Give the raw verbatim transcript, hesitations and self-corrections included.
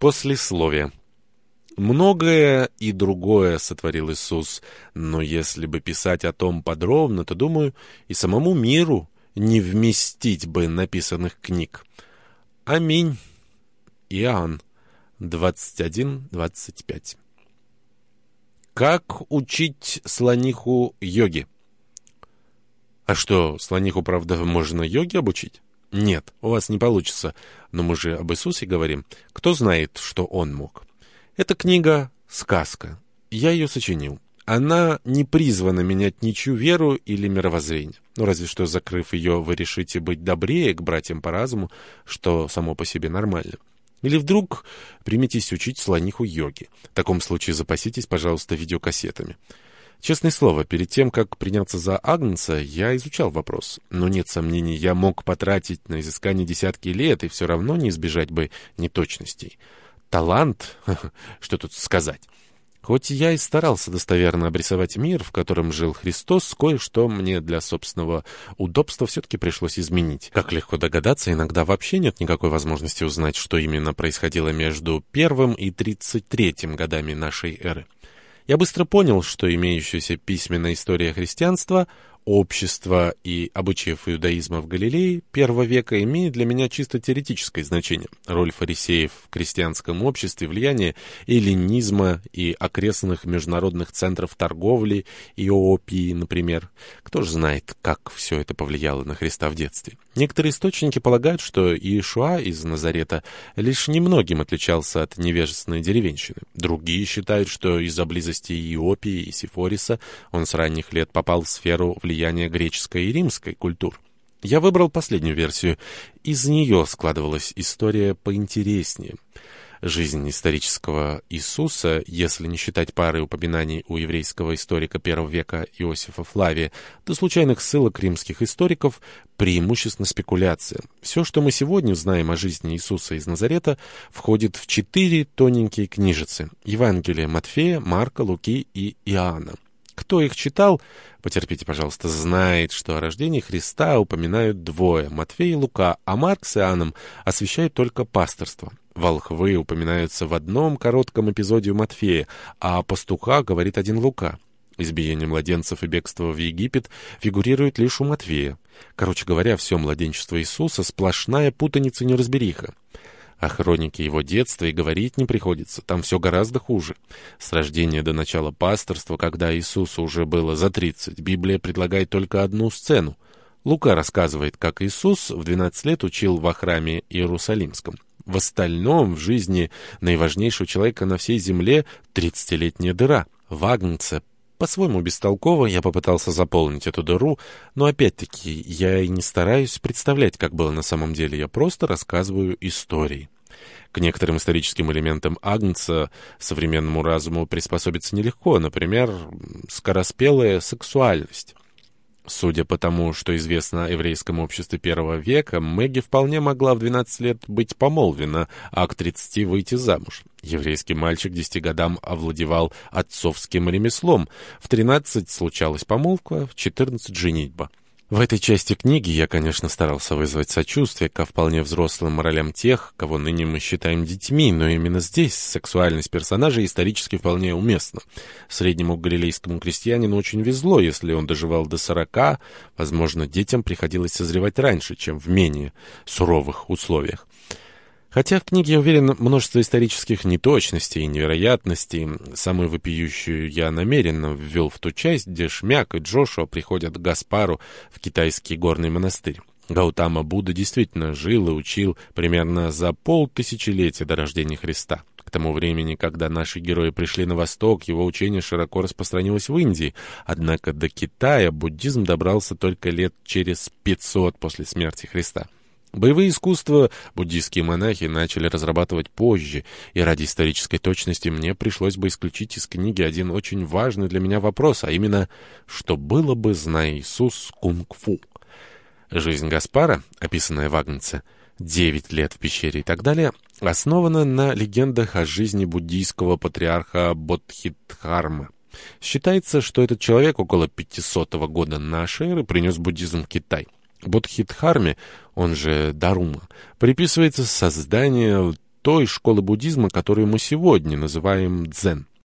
Послесловие. Многое и другое сотворил Иисус, но если бы писать о том подробно, то, думаю, и самому миру не вместить бы написанных книг. Аминь. Иоанн двадцать один двадцать пять. Как учить слониху йоге? А что, слониху, правда, можно йоге обучить? Нет, у вас не получится. Но мы же об Иисусе говорим. Кто знает, что Он мог? Эта книга — сказка. Я ее сочинил. Она не призвана менять ничью веру или мировоззрение. Ну, разве что, закрыв ее, вы решите быть добрее к братьям по разуму, что само по себе нормально. Или вдруг приметесь учить слониху йоги. В таком случае запаситесь, пожалуйста, видеокассетами. Честное слово, перед тем, как приняться за Агнца, я изучал вопрос. Но нет сомнений, я мог потратить на изыскание десятки лет, и все равно не избежать бы неточностей. Талант, что тут сказать. Хоть я и старался достоверно обрисовать мир, в котором жил Христос, кое-что мне для собственного удобства все-таки пришлось изменить. Как легко догадаться, иногда вообще нет никакой возможности узнать, что именно происходило между первым и тридцать третьим годами нашей эры. Я быстро понял, что имеющаяся письменная история христианства, общества и обычаев иудаизма в Галилее первого века имеет для меня чисто теоретическое значение. Роль фарисеев в крестьянском обществе, влияние эллинизма и окрестных международных центров торговли, Иопии, например. Кто же знает, как все это повлияло на Христа в детстве. Некоторые источники полагают, что Иешуа из Назарета лишь немногим отличался от невежественной деревенщины. Другие считают, что из-за близости Иопии и Сифориса он с ранних лет попал в сферу влияния греческой и римской культур. Я выбрал последнюю версию. Из нее складывалась история поинтереснее. Жизнь исторического Иисуса, если не считать пары упоминаний у еврейского историка первого века Иосифа Флавия, до случайных ссылок римских историков, преимущественно спекуляция. Все, что мы сегодня знаем о жизни Иисуса из Назарета, входит в четыре тоненькие книжицы: Евангелие Матфея, Марка, Луки и Иоанна. Кто их читал, потерпите, пожалуйста, знает, что о рождении Христа упоминают двое — Матфей и Лука, а Марк с Иоанном освещают только пасторство. Волхвы упоминаются в одном коротком эпизоде у Матфея, а о пастухах говорит один Лука. Избиение младенцев и бегство в Египет фигурирует лишь у Матфея. Короче говоря, все младенчество Иисуса — сплошная путаница и неразбериха. О хронике его детства и говорить не приходится, там все гораздо хуже. С рождения до начала пасторства, когда Иисусу уже было за тридцать, Библия предлагает только одну сцену. Лука рассказывает, как Иисус в двенадцать лет учил во храме Иерусалимском. В остальном в жизни наиважнейшего человека на всей земле тридцатилетняя дыра. В Агнце по-своему бестолково я попытался заполнить эту дыру, но опять-таки я и не стараюсь представлять, как было на самом деле, я просто рассказываю истории. К некоторым историческим элементам Агнца современному разуму приспособиться нелегко, например, скороспелая сексуальность. Судя по тому, что известно о еврейском обществе первого века, Мэгги вполне могла в двенадцать лет быть помолвлена, а к тридцати выйти замуж. Еврейский мальчик к десяти годам овладевал отцовским ремеслом, в тринадцать случалась помолвка, в четырнадцать — женитьба. В этой части книги я, конечно, старался вызвать сочувствие ко вполне взрослым моралям тех, кого ныне мы считаем детьми, но именно здесь сексуальность персонажей исторически вполне уместна. Среднему галилейскому крестьянину очень везло, если он доживал до сорока, возможно, детям приходилось созревать раньше, чем в менее суровых условиях. Хотя в книге, я уверен, множество исторических неточностей и невероятностей, самую вопиющую я намеренно ввел в ту часть, где Шмяк и Джошуа приходят к Гаспару в китайский горный монастырь. Гаутама Будда действительно жил и учил примерно за полтысячелетия до рождения Христа. К тому времени, когда наши герои пришли на восток, его учение широко распространилось в Индии, однако до Китая буддизм добрался только лет через пятьсот после смерти Христа. Боевые искусства буддийские монахи начали разрабатывать позже, и ради исторической точности мне пришлось бы исключить из книги один очень важный для меня вопрос, а именно, что было бы, зная Иисус, кунг-фу. Жизнь Гаспара, описанная в Агнце, девять лет в пещере и так далее, основана на легендах о жизни буддийского патриарха Бодхидхармы. Считается, что этот человек около пятисотого года нашей эры принес буддизм в Китай. Бодхидхарме, он же Дарума, приписывается создание той школы буддизма, которую мы сегодня называем дзен.